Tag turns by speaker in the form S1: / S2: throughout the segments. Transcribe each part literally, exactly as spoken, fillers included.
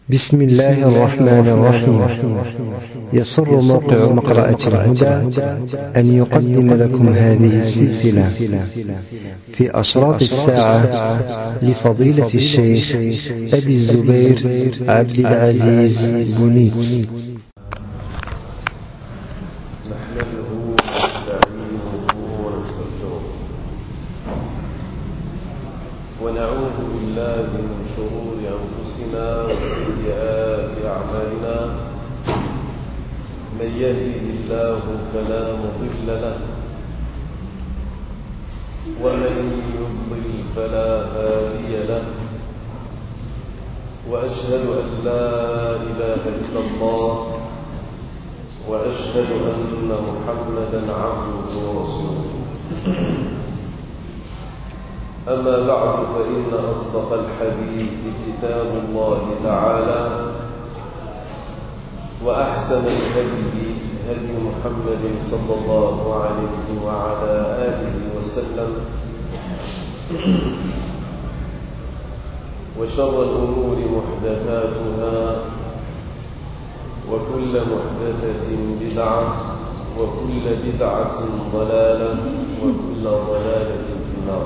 S1: بسم الله الرحمن الرحيم. يسر موقع مقرأة الهدى أن يقدم لكم هذه السلسلة في أشراط الساعة لفضيلة الشيخ أبي الزبير عبد العزيز بنيت.
S2: نحمده ونستعينه ونستغفره ونعوذ بالله من شرور أنفسنا وسيئات أعمالنا. من يهده الله فلا مضل له ومن يضلل فلا هادي له، وأشهد أن لا إله إلا الله وأشهد أن محمدا عبده ورسوله. أما بعد، فإن أصدق الحديث كتاب الله تعالى، وأحسن الهدي هدي محمد صلى الله عليه وعلى آله وسلم، وشر الأمور محدثاتها، وكل محدثة بدعة، وكل بدعة ضلالة، وكل ضلالة في النار.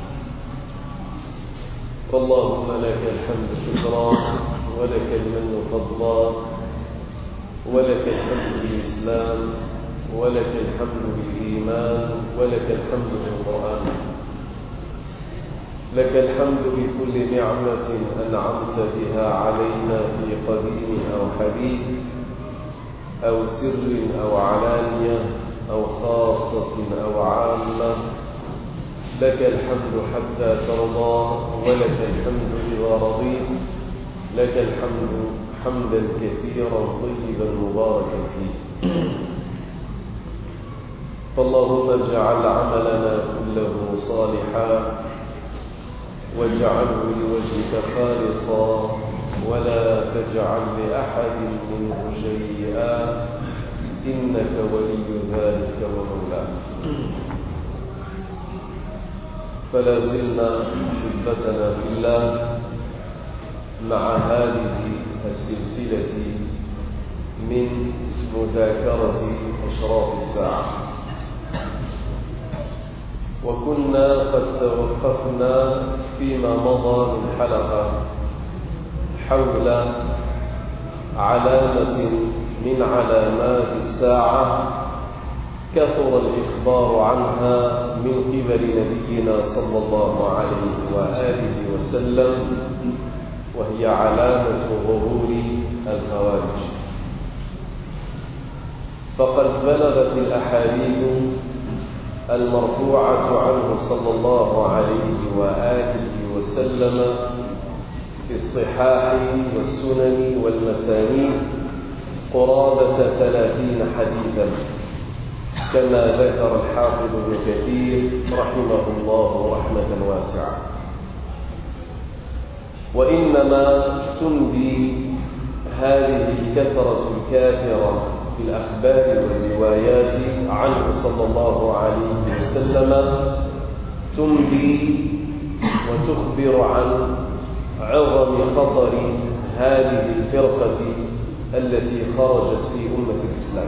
S2: فاللهم لك الحمد شكرا، ولك المن فضلا، ولك الحمد بالإسلام، ولك الحمد بالإيمان، ولك الحمد بالقرآن. لك الحمد بكل نعمة أنعمت بها علينا في قديم أو حديث، أو سر أو علانية، أو خاصة أو عامة. لك الحمد حتى ترضى، ولك الحمد إذا رضيت. لك الحمد حمدا كثيرا طيبا مباركا فيه. فاللهم اجعل عملنا كله صالحا، واجعله لوجهك خالصا، ولا تجعل لأحد منه شيئا، إنك ولي ذلك ومولاه. فلا زلنا أحبتنا في الله مع هذه السلسلة من مذاكرة أشراط الساعة، وكنا قد توقفنا فيما مضى من حلقة حول علامة من علامات الساعة كثر الإخبار عنها من قبل نبينا صلى الله عليه وآله وسلم، وهي علامة ظهور الخوارج. فقد بلغت الأحاديث المرفوعة عنه صلى الله عليه وآله وسلم في الصحاح والسنن والمسانيد قرابة ثلاثين حديثا، كما ذكر الحافظ ابن كثير رحمه الله رحمة واسعة. وإنما تنبي هذه الكثرة الكاثرة في الأخبار والروايات عنه صلى الله عليه وسلم، تنبي وتخبر عن عظم خطر هذه الفرقة التي خرجت في أمة الإسلام،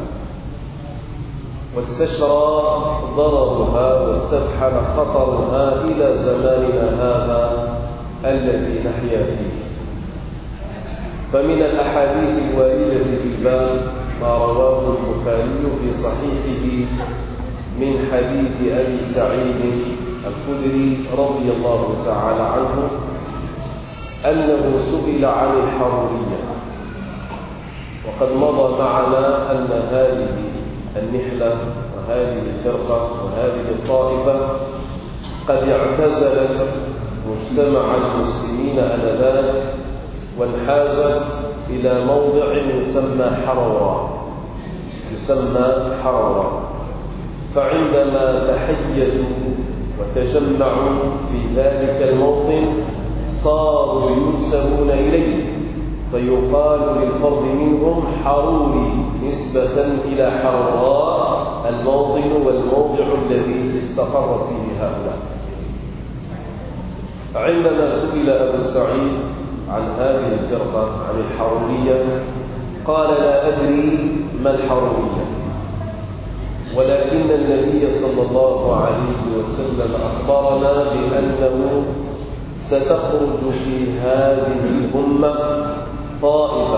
S2: واستشرى ضررها واستفحل خطرها إلى زماننا هذا الذي نحيا فيه. فمن الأحاديث الواردة في الباب ما رواه البخاري في صحيحه من حديث أبي سعيد الخدري رضي الله تعالى عنه أنه سئل عن الحرورية. وقد مضى معنا أن هذه النحلة وهذه الفرقة وهذه الطائفة قد اعتزلت مجتمع المسلمين آنذاك، وانحازت إلى موضع يسمى حرورا يسمى حرورا فعندما تحيزوا وتجمعوا في ذلك الموطن صاروا ينسبون إليه، فيقال للفرد منهم حروري نسبة إلى حروراء الموطن والموضع الذي استقر فيه هؤلاء. عندما سئل أبو سعيد عن هذه الفرقة عن الحرورية قال لا أدري ما الحرورية، ولكن النبي صلى الله عليه وسلم أخبرنا بأنه ستخرج في هذه الأمة طائفة،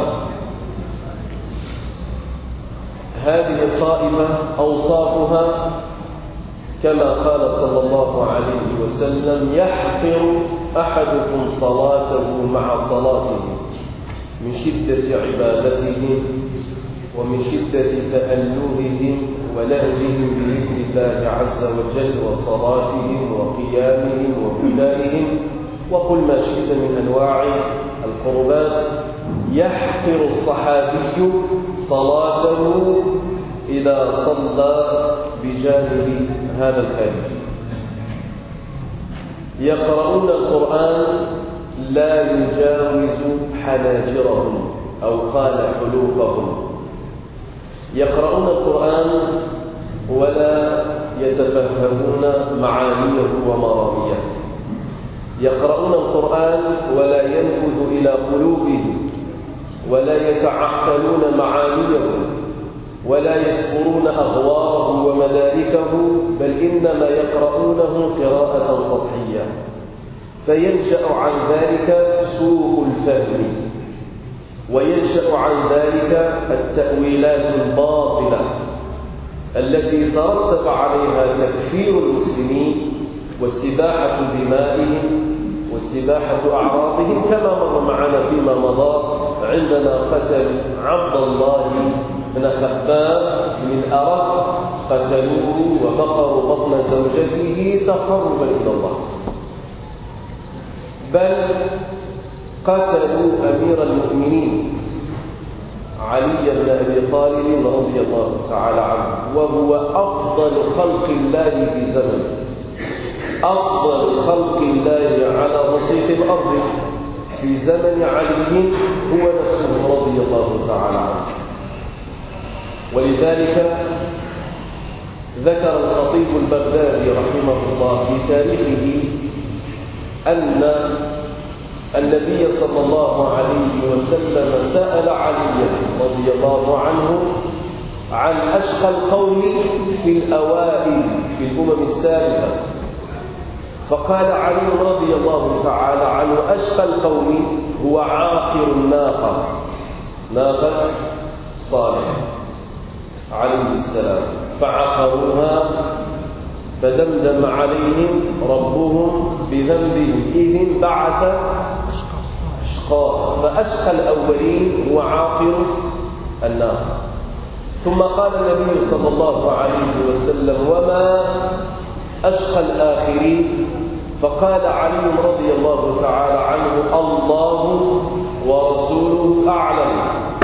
S2: هذه الطائفة أوصافها كما قال صلى الله عليه وسلم يحقر أحدكم صلاته مع صلاته من شدة عبادتهم ومن شدة تألههم ولهجهم بذكر الله عز وجل وصلاتهم وقيامهم وبكائهم وقل ما شئت من أنواع القربات. يحقر الصحابي صلاته إذا صلى بجانب هذا الخارج. يقرؤون القرآن لا يجاوز حناجرهم أو قال حلوقهم، يقرؤون القرآن ولا يتفهمون معانيه ومراميه، يقرؤون القرآن ولا ينفذ إلى قلوبهم ولا يتعقلون معانيه ولا يسبرون أغواره ومداركه، بل إنما يقرؤونه قراءة سطحية، فينشأ عن ذلك سوء الفهم، وينشأ عن ذلك التأويلات الباطلة التي ترتب عليها تكفير المسلمين واستباحة دمائهم واستباحة أعراضهم، كما مر معنا فيما مضى عندما قتل عبد الله بن خباب من أرف، قتلوه وبقروا بطن زوجته تقربا إلى الله، بل قتلوا أمير المؤمنين علي بن أبي طالب رضي الله تعالى عنه، وهو أفضل خلق الله في زمن، أفضل خلق الله على رصيف الأرض في زمن علي هو نفسه رضي الله تعالى عنه. ولذلك ذكر الخطيب البغدادي رحمه الله في تاريخه أن النبي صلى الله عليه وسلم سأل علي رضي الله عنه عن أشقى القوم في الأوائل في الأمم السابقة، فقال علي رضي الله تعالى عنه أشقى القوم هو عاقر الناقة، ناقة صالح عليه السلام، فعقروها فدمدم عليهم ربهم بذنبهم إذ انبعث أشقاها، فأشقى الأولين هو عاقر الناقة. ثم قال النبي صلى الله عليه وسلم وما أشقى الآخرين، فقال علي رضي الله تعالى عنه الله ورسوله أعلم،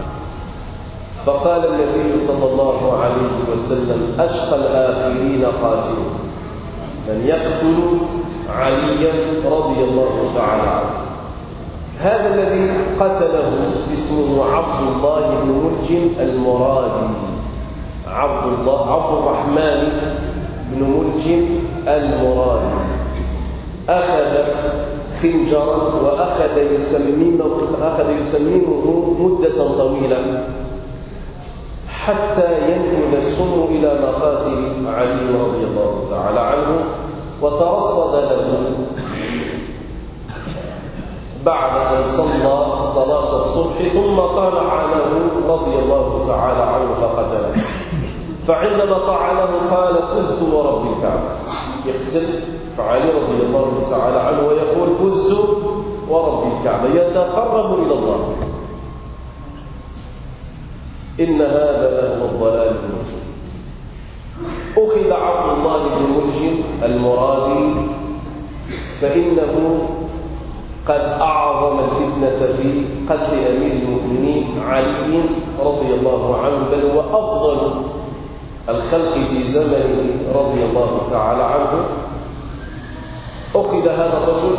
S2: فقال النبي صلى الله عليه وسلم أشقى الآخرين قاتل من يقتل عليا رضي الله تعالى عنه. هذا الذي قتله اسمه عبد الله بن ملجم المرادي، عبد الله عبد الرحمن بن ملجم المرادي، أخذ خنجرا وأخذ يسممه, أخذ يسممه مدة طويلة حتى ينفذ السم إلى مقاتل علي رضي الله تعالى عنه، وترصد له بعد أن صلى صلاة الصبح ثم طالع له رضي الله تعالى عنه فقتله. فعندما طعنه قال فزت ورب الكعبة، يقتل فعلي رضي الله تعالى عنه ويقول فزت ورب الكعبة، يتقرب إلى الله. إن هذا لهو الضلال المبين. أخذ عبد الله بن ملجم المرادي فإنه قد أعظم الفتنة في قتل أمير المؤمنين علي رضي الله عنه، بل هو أفضل الخلق في زمنه رضي الله تعالى عنه. أخذ هذا الرجل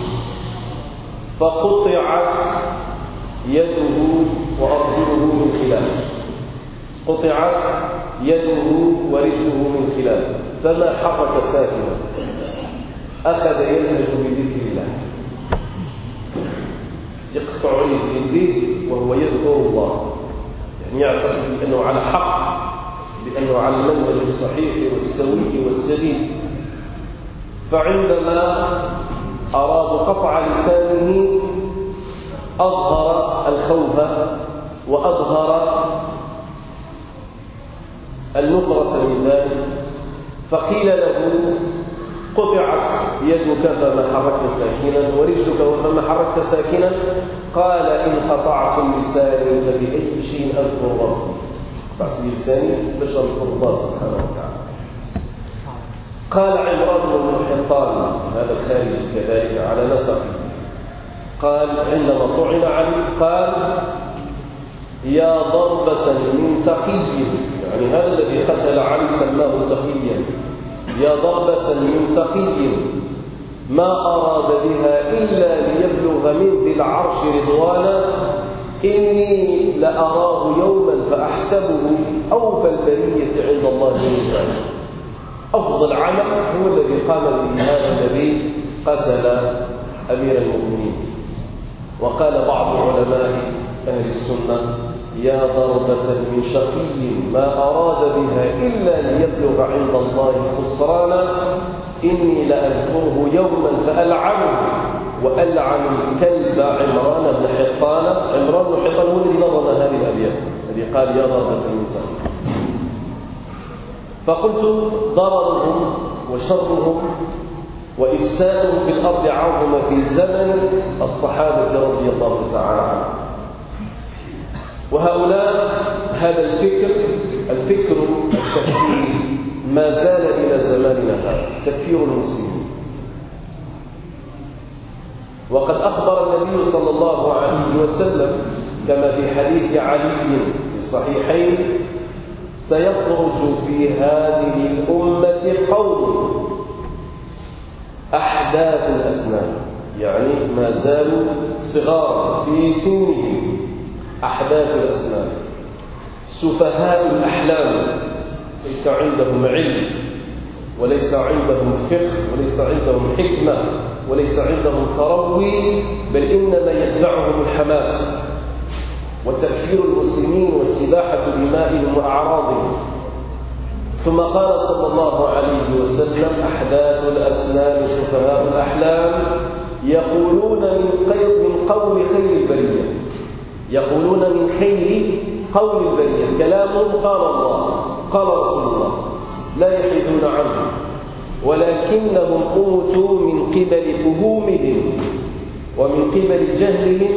S2: فقطعت يده وأرجله من خلاف، قطعت يده ورجله من خلاف، فما حرك ساكنا، أخذ يلهج بذكر الله. تقطع يديه وهو يذكر الله، يعني يعتقد بأنه على حق، بأنه على المنهج الصحيح والسوي والسديد. فعندما أرادوا قطع لسانه أظهر الخوف وأظهر النفرة من ذلك، فقيل له قطعت يدك فما حركت ساكنا ورجلك فما حركت ساكنا، قال إن قطعتم لساني فبأي شيء أذكر ربي؟ قطعت لساني باش أذكر الله سبحانه وتعالى. قال عمران بن حطان هذا الخارج كذلك على نسق، قال عندما طعن عليه قال يا ضربة من تقي، يعني هذا الذي قتل علي سماه تقيا، يا ضربة من تقي ما أراد بها إلا ليبلغ من ذي العرش رضوانا، إني لأراه يوما فأحسبه أوفى البرية عند الله ميزانا. أفضل عمل هو الذي قام به هذا الذي قتل أمير المؤمنين. وقال بعض علماء أهل السنة يا ضربة من شقي ما أراد بها إلا ليبلغ عند الله خسرانا، إني لأذكره يوما فألعنه وألعن الكلب عمران بن حطان. عمران بن حطان هو الذي نظم هذه الأبيات الذي قال يا ضربة من شقي. فقلت ضررهم وشرهم وإفسادهم في الأرض عظم في زمن الصحابة رضي الله تعالى عنهم. وهؤلاء هذا الفكر الفكر التكفيري ما زال إلى زماننا هذا، تكفير المسلمين. وقد أخبر النبي صلى الله عليه وسلم كما في حديث علي في الصحيحين سيخرج في هذه الأمة قوم أحداث الأسنان، يعني ما زالوا صغار في سنهم، أحداث الأسنان، سفهاء الأحلام، ليس عندهم علم وليس عندهم فقه وليس عندهم حكمة وليس عندهم تروي، بل إنما يدفعهم الحماس وتكفير المسلمين والسباحة دمائهم وأعراضهم. ثم قال صلى الله عليه وسلم أحداث الأسنان سفهاء الأحلام يقولون من خير من قول خير البرية، يقولون من خير قول البرية، كلامهم قال الله قال رسول الله لا يحيدون عنه، ولكنهم أوتوا من قبل فهومهم ومن قبل جهلهم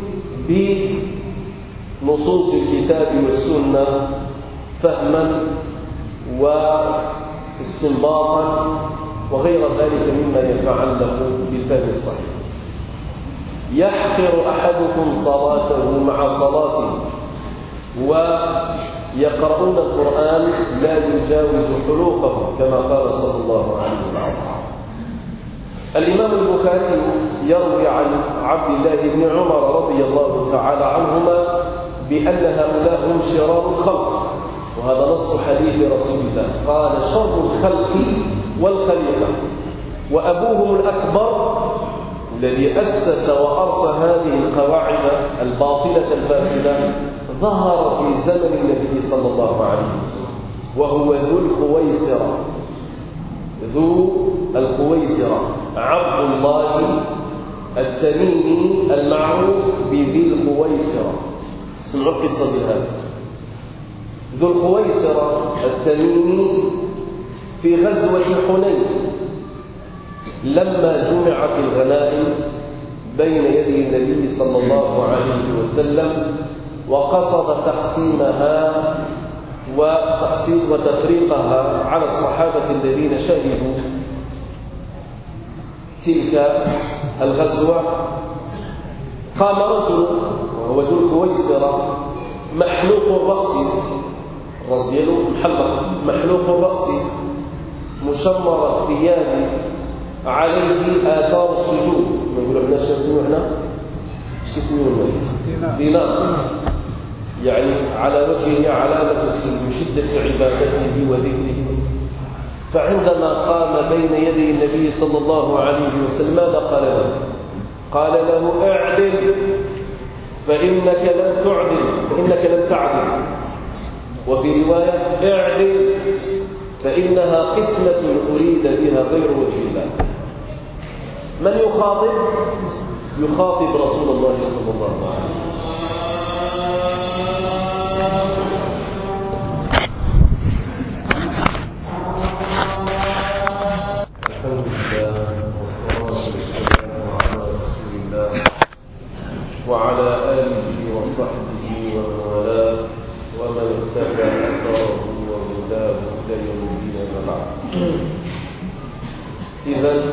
S2: بنصوص الكتاب والسنة فهما واستنباطا وغير ذلك مما يتعلق بالفهم الصحيح. يحقر أحدكم صلاته مع صلاته ويقرؤون القرآن لا يجاوز حلوقهم كما قال صلى الله عليه وسلم. الإمام البخاري يروي عن عبد الله بن عمر رضي الله تعالى عنهما بأن هؤلاء هم شرار الخلق، وهذا نص حديث رسول الله قال شر الخلق والخليقة، وأبوهم الأكبر الذي أسس وأرسى هذه القواعد الباطلة الفاسدة ظهر في زمن النبي صلى الله عليه وسلم، وهو ذو الخويسرة ذو الخويسرة عبد الله التميمي المعروف بذي الخويسرة. سمعوا القصة بهذا. ذو الخويسرة التميمي في غزوة حنين لما جمعت الغنائم بين يدي النبي صلى الله عليه وسلم وقصد تقسيمها وتقسيم وتفريقها على الصحابة الذين شهدوا تلك الغزوة، قام رجل وهو ذو الخويسرة محلوق الرأس، رزيله محلق محلوق الرأس مشمر الثياب عليه آثار السجود. ما يقولوا احنا ايش نسميه احنا؟ ايش يسميه الناس؟ دينار، يعني على وجهه علامة السجود، شدة عبادته وذكره. فعندما قام بين يدي النبي صلى الله عليه وسلم ماذا قال له؟ قال له اعدل فإنك لم تعدل فإنك لم تعدل. وفي رواية اعدل فإنها قسمة أريد بها غير وجه الله. من يخاطب؟ يخاطب رسول الله صلى الله عليه وسلم. الحمد لله والصلاة والسلام على رسول الله وعلى آله وصحبه ومن والاه ومن اتبع أثره وهداه إلى يوم الدين. أما بعد، إذن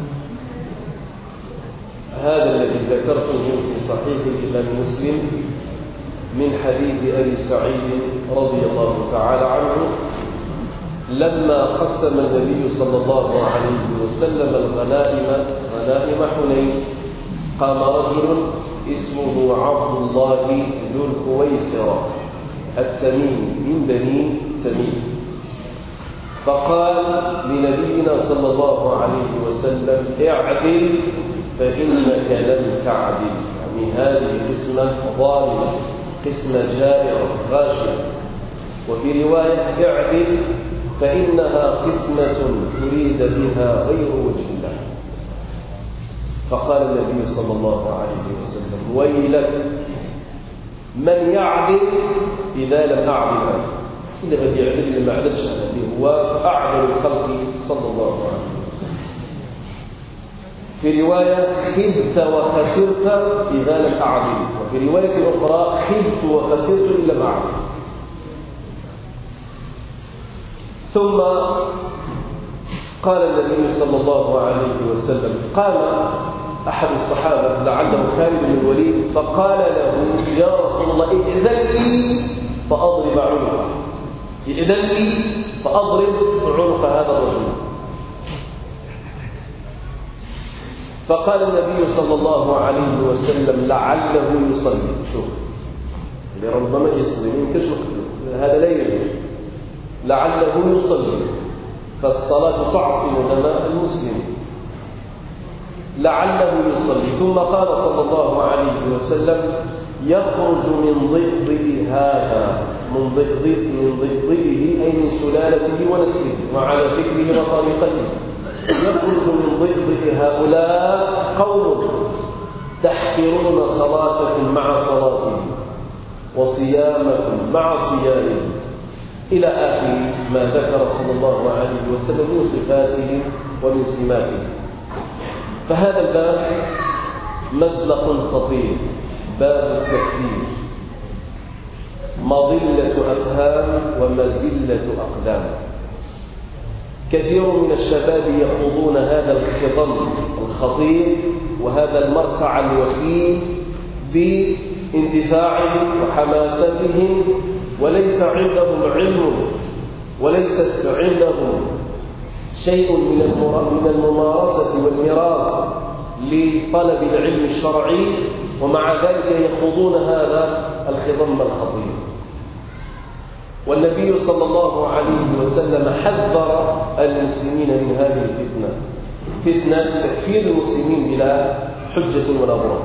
S2: هذا الذي ذكرته في صحيح الإمام مسلم من حديث أبي سعيد رضي الله تعالى عنه، لما قسم النبي صلى الله عليه وسلم الغنائم غنائم حنين، قام رجل اسمه عبد الله ذو الخويسرة التميمي من بني تميم، فقال لنبينا صلى الله عليه وسلم اعدل فإنك لم تعدل. يعني هذه قسمة ظالمة، قسمة جائرة غاشية. وفي رواية اعدل فإنها قسمة تريد بها غير وجه الله. فقال النبي صلى الله عليه وسلم ويلك من يعدل إذا لم أعدل أنا. إذا غادي يعدل لما عدلش أنا، اللي هو أعدل الخلق صلى الله عليه وسلم. في رواية خبت وخسرت إذا لم أعدل، وفي رواية أخرى خبت وخسرت إلا لم أعدل. ثم قال النبي صلى الله عليه وسلم، قال أحد الصحابة لعله خالد بن الوليد فقال له يا رسول الله ائذن لي فأضرب عنقه، ائذن لي فأضرب عنق هذا الرجل. فقال النبي صلى الله عليه وسلم لعله يصلي. شوف اللي ربما يصلي يمكنش نقتله، هذا لا يجوز. لعله يصلي، فالصلاة تعصم دماء المسلم. لعله يصلي. ثم قال صلى الله عليه وسلم يخرج من ضئضئ هذا، من ضئضئ من ضئضئه أي من سلالته ونسله وعلى فكره وطريقته. يخرج من ضئضئ هؤلاء قوم تحقرون صلاتكم مع صلاتهم وصيامكم مع صيامهم، إلى آخر ما ذكر صلى الله عليه وسلم من صفاتهم ومن سماتهم. فهذا الباب مزلق خطير، باب التكفير، مضلة أفهام ومزلة أقدام. كثير من الشباب يخوضون هذا الخضم الخطير وهذا المرتع الوخيم باندفاعهم وحماستهم، وليس عندهم علم وليست عندهم شيء من الممارسة والمراس لطلب العلم الشرعي، ومع ذلك يخوضون هذا الخضم الخطير. والنبي صلى الله عليه وسلم حذر المسلمين من هذه الفتنة، فتنة تكفير المسلمين بلا حجة ولا برهان.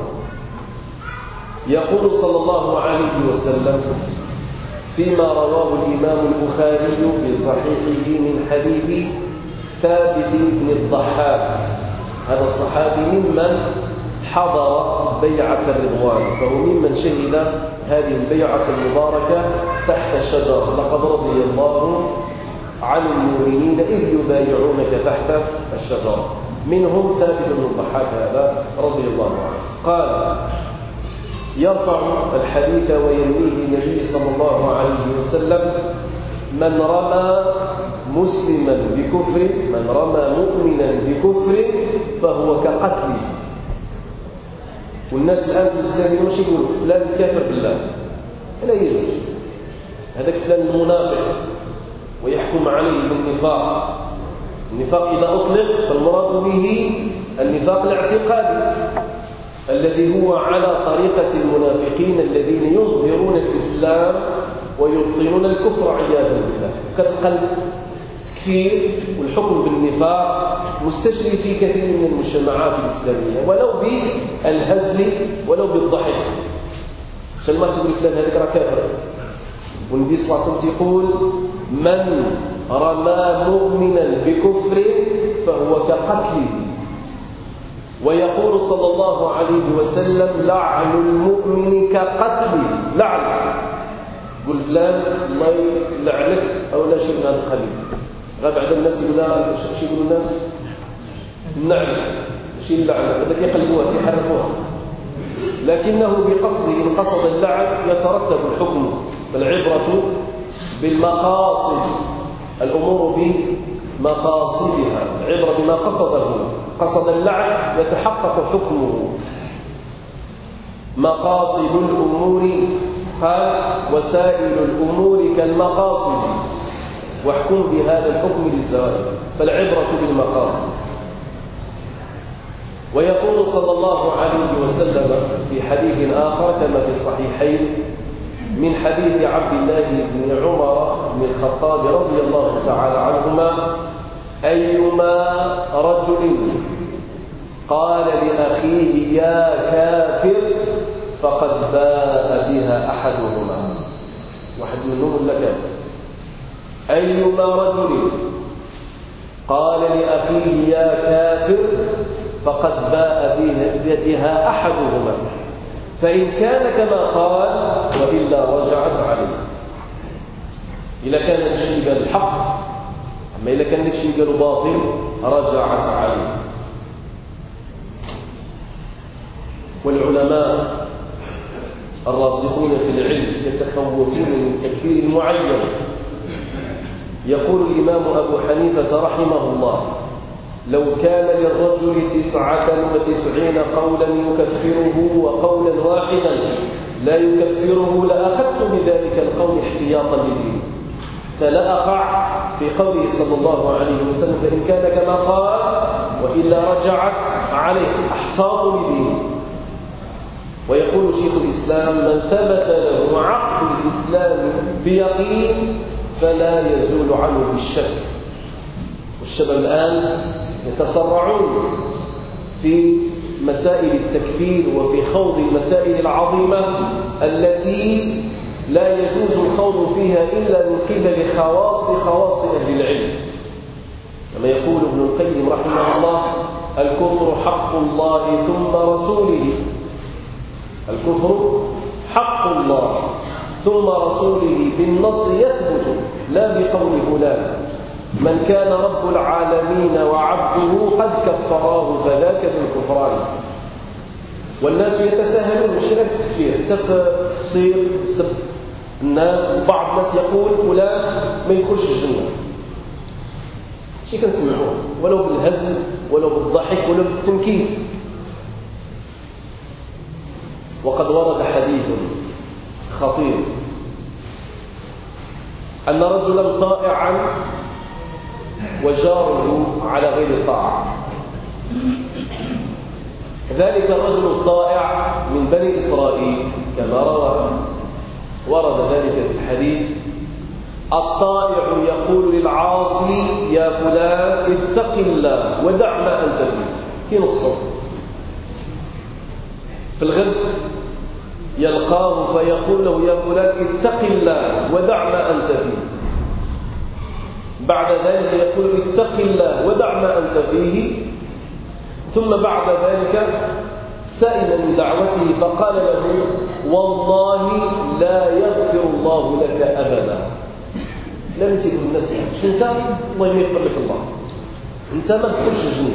S2: يقول صلى الله عليه وسلم فيما رواه الإمام البخاري في صحيحه من حديث ثابت بن الضحاك، هذا الصحابي ممن حضر بيعة الرضوان، فهو ممن شهد هذه البيعة المباركة تحت الشجرة. لقد رضي الله عن المؤمنين إذ يبايعونك تحت الشجرة. منهم ثابت بن الضحاك هذا رضي الله عنه. قال يرفع الحديث ويرويه النبي صلى الله عليه وسلم من رمى مسلما بكفر، من رمى مؤمنا بكفر فهو كقتله. والناس الآن تتسامحون واش يقولوا؟ فلان كافر بالله، لا يزج هذاك فلان المنافق ويحكم عليه بالنفاق. النفاق إذا أطلق فالمراد به النفاق الاعتقادي الذي هو على طريقة المنافقين الذين يظهرون الإسلام ويبطنون الكفر عياذا بالله. كالقلب التكفير والحكم بالنفاق مستشري في كثير من المجتمعات الإسلامية، ولو بالهزل ولو بالضحك. عشان ما تقول فلان هذاك راه كافر. والنبي صلى الله عليه وسلم يقول من رمى مؤمنا بكفر فهو كقتله. ويقول صلى الله عليه وسلم لعن المؤمن كقتله. لعن قل فلان الله يلعنك او لا شيء من هذا القبيل. غير بعد الناس يقول لا شو يقولوا الناس نعم شيء اللعن هذا يقلبوها يحرفوها، لكنه بقصده إن قصد اللعن يترتب الحكم. فالعبرة بالمقاصد، الأمور بمقاصدها، العبرة بما قصده. قصد اللعن يتحقق حكمه. مقاصد الأمور قال وسائل الأمور كالمقاصد واحكم بهذا الحكم للزوائد. فالعبرة بالمقاصد. ويقول صلى الله عليه وسلم في حديث آخر كما في الصحيحين من حديث عبد الله بن عمر بن الخطاب رضي الله تعالى عنهما أيما رجل قال لأخيه يا كافر فقد باء بها أحدهما. واحد منهم ولا كافر. أيما رجل قال لأخيه يا كافر فقد باء بها أحدهما فإن كان كما قال وإلا رجعت عليه. إذا كان الشيء قال الحق، أما إذا كان الشيء قال باطل رجعت عليه. والعلماء الراسخون في العلم يتخوفون من تكفير معين. يقول الإمام أبو حنيفة رحمه الله لو كان للرجل تسعة وتسعين قولا يكفره وقولا واحدا لا يكفره لأخذت بذلك القول احتياطا لدينه. فلا أقع في قوله صلى الله عليه وسلم فإن كان كما قال وإلا رجعت عليه احتاط لدينه. ويقول شيخ الإسلام من ثبت له عقد الإسلام بيقين فلا يزول عنه بالشك. والشباب الآن يتسرعون في مسائل التكفير وفي خوض المسائل العظيمة التي لا يجوز الخوض فيها إلا من قبل خواص خواص أهل العلم. كما يقول ابن القيم رحمه الله الكفر حق الله ثم رسوله. الكفر حق الله ثم رسوله بالنص يثبت لا بقول فلان. من كان رب العالمين وعبده قد كفراه فذاك في الكفران. والناس يتساهلون مش في التفسير تفسير سب الناس. بعض الناس يقول فلان ما يدخلش الجنة. شي كنسمعوه ولو بالهزل ولو بالضحك ولو بالتنكيس. وقد ورد حديث خطير أن رجلا طائعا وجاره على غير طاعة. ذلك الرجل الطائع من بني إسرائيل كما روى ورد ذلك في الحديث الطائع يقول للعاصي يا فلان اتق الله ودع ما أنت فيه. في نصه في الغد يلقاه فيقول له يا فلان اتق الله ودع ما أنت فيه. بعد ذلك يقول اتق الله ودع ما أنت فيه. ثم بعد ذلك سئل من دعوته فقال له والله لا يغفر الله لك أبدا. لم تكن الناس انت الله يغفر لك الله انت ما تدخلش الجنة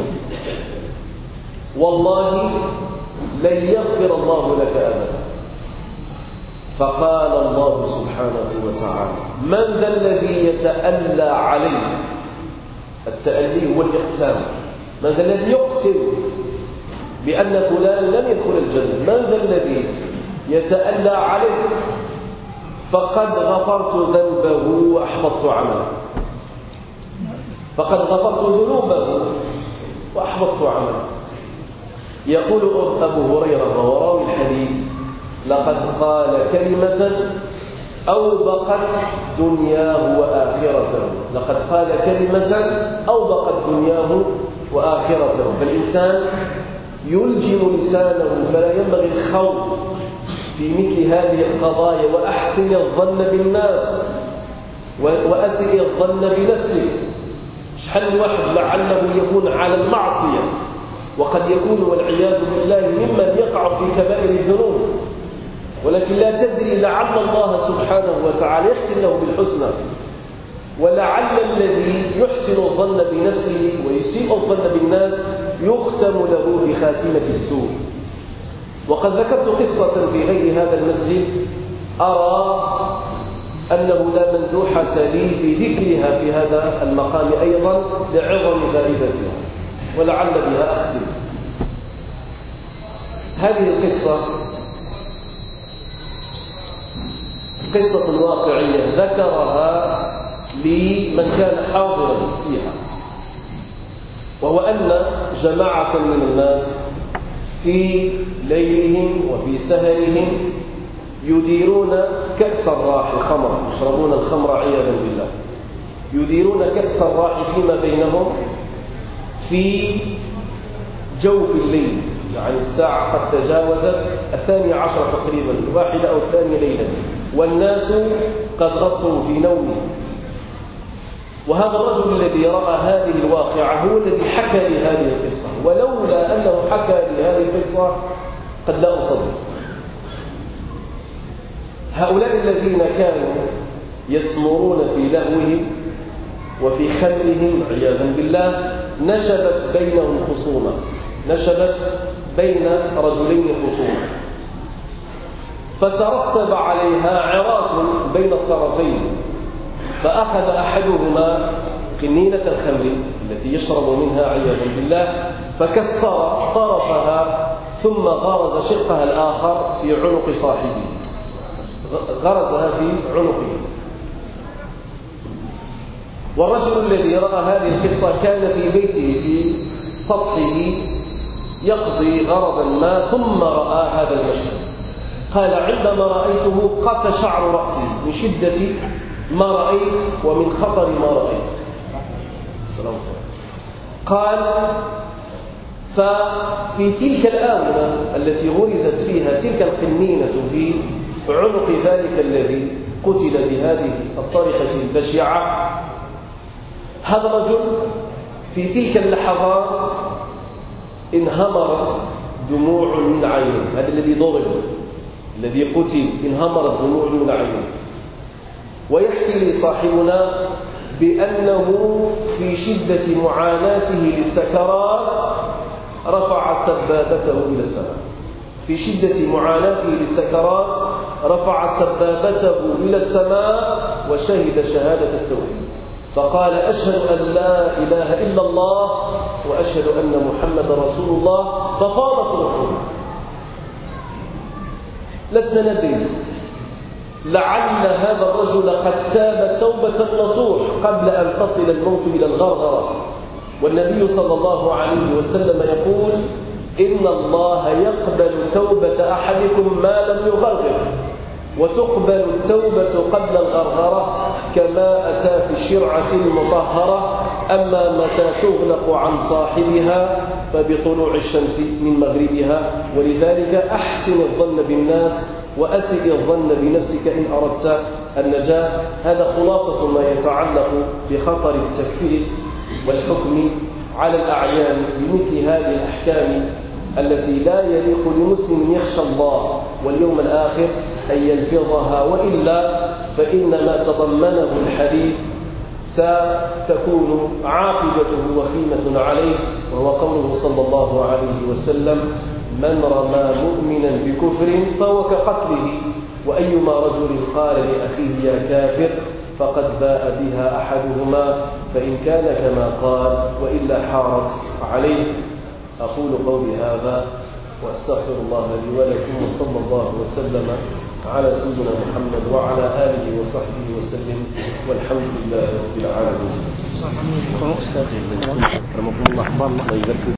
S2: والله لن يغفر الله لك أبدا. فقال الله سبحانه وتعالى من ذا الذي يتألى عليه. التألي هو الإقسام. من ذا الذي يقسم بأن فلان لم يدخل الجنة. من ذا الذي يتألى عليه فقد غفرت ذنبه وأحبطت عمله. فقد غفرت ذنوبه وأحبطت عمله. يقول أبو هريرة وهو راوي الحديث لقد قال كلمة أوبقت دنياه وآخرته. لقد قال كلمة أوبقت دنياه وآخرته. فالإنسان يلجم لسانه فلا ينبغي الخوض في مثل هذه القضايا وأحسن الظن بالناس وأسئ الظن بنفسك. شحال واحد لعله يكون على المعصية وقد يكون والعياذ بالله ممن يقع في كبائر الذنوب، ولكن لا تدري لعل الله سبحانه وتعالى يختم له بالحسنى، ولعل الذي يحسن الظن بنفسه ويسيء الظن بالناس يختم له بخاتمة السوء. وقد ذكرت قصة في غير هذا المسجد أرى أنه لا مندوحة لي في ذكرها في هذا المقام أيضا لعظم فائدتها، ولعل بها أختم. هذه القصة قصة واقعية ذكرها لمن كان حاضرا فيها، وهو أن جماعة من الناس في ليلهم وفي سهرهم يديرون كأس الراح الخمر، يشربون الخمر عياذا بالله، يديرون كأس الراح فيما بينهم في جوف الليل، يعني الساعة قد تجاوزت الثانية عشر تقريبا، الواحدة أو الثانية ليلة، والناس قد غطوا في نومه. وهذا الرجل الذي رأى هذه الواقعة هو الذي حكى لي هذه القصة، ولولا أنه حكى لي هذه القصة قد لا أصدق. هؤلاء الذين كانوا يسمرون في لهوهم وفي خمرهم عياذا بالله نشبت بينهم خصومة، نشبت بين رجلين خصومة، فترتب عليها عراك بين الطرفين، فأخذ أحدهما قنينة الخمر التي يشرب منها عياذا بالله فكسر طرفها ثم غرز شقها الآخر في عنق صاحبه، غرزها في عنقه. والرجل الذي رأى هذه القصة كان في بيته في سطحه يقضي غرضا ما ثم رأى هذا المشهد. قال عندما رأيته قف شعر رأسي من شدة ما رأيت ومن خطر ما رأيت. قال ففي تلك الآونة التي غرزت فيها تلك القنينة في عنق ذلك الذي قتل بهذه الطريقة البشعة، هذا الرجل في تلك اللحظات انهمرت دموع من عينه، هذا الذي ضرب الذي قتل انهمرت دموع من عينه. ويحكي لي صاحبنا بأنه في شدة معاناته للسكرات رفع سبابته إلى السماء، في شدة معاناته للسكرات رفع سبابته إلى السماء وشهد شهادة التوحيد، فقال أشهد أن لا إله إلا الله وأشهد أن محمد رسول الله، ففاضت روحه. لسنا ندري، لعل هذا الرجل قد تاب توبة نصوح قبل أن تصل الموت إلى الغرغرة. والنبي صلى الله عليه وسلم يقول إن الله يقبل توبة أحدكم ما لم يغرغر، وتقبل التوبة قبل الغرغرة كما أتى في الشرعة المطهرة، أما متى تغلق عن صاحبها فبطلوع الشمس من مغربها. ولذلك أحسن الظن بالناس وأسئ الظن بنفسك إن أردت النجاة. هذا خلاصة ما يتعلق بخطر التكفير والحكم على الأعيان بمثل هذه الأحكام التي لا يليق لمسلم يخشى الله واليوم الآخر أن يلفظها، وإلا فإن ما تضمنه الحديث ستكون عاقبته وخيمة عليه، وهو قوله صلى الله عليه وسلم من رمى مؤمنا بكفر فهو كقتله، وأيما رجل قال لأخيه يا كافر فقد باء بها أحدهما، فإن كان كما قال وإلا حارت عليه. أقول قولي هذا وأستغفر الله لي ولكم، وصلى الله وسلم على سيدنا محمد وعلى آله وصحبه وسلم، والحمد لله رب العالمين.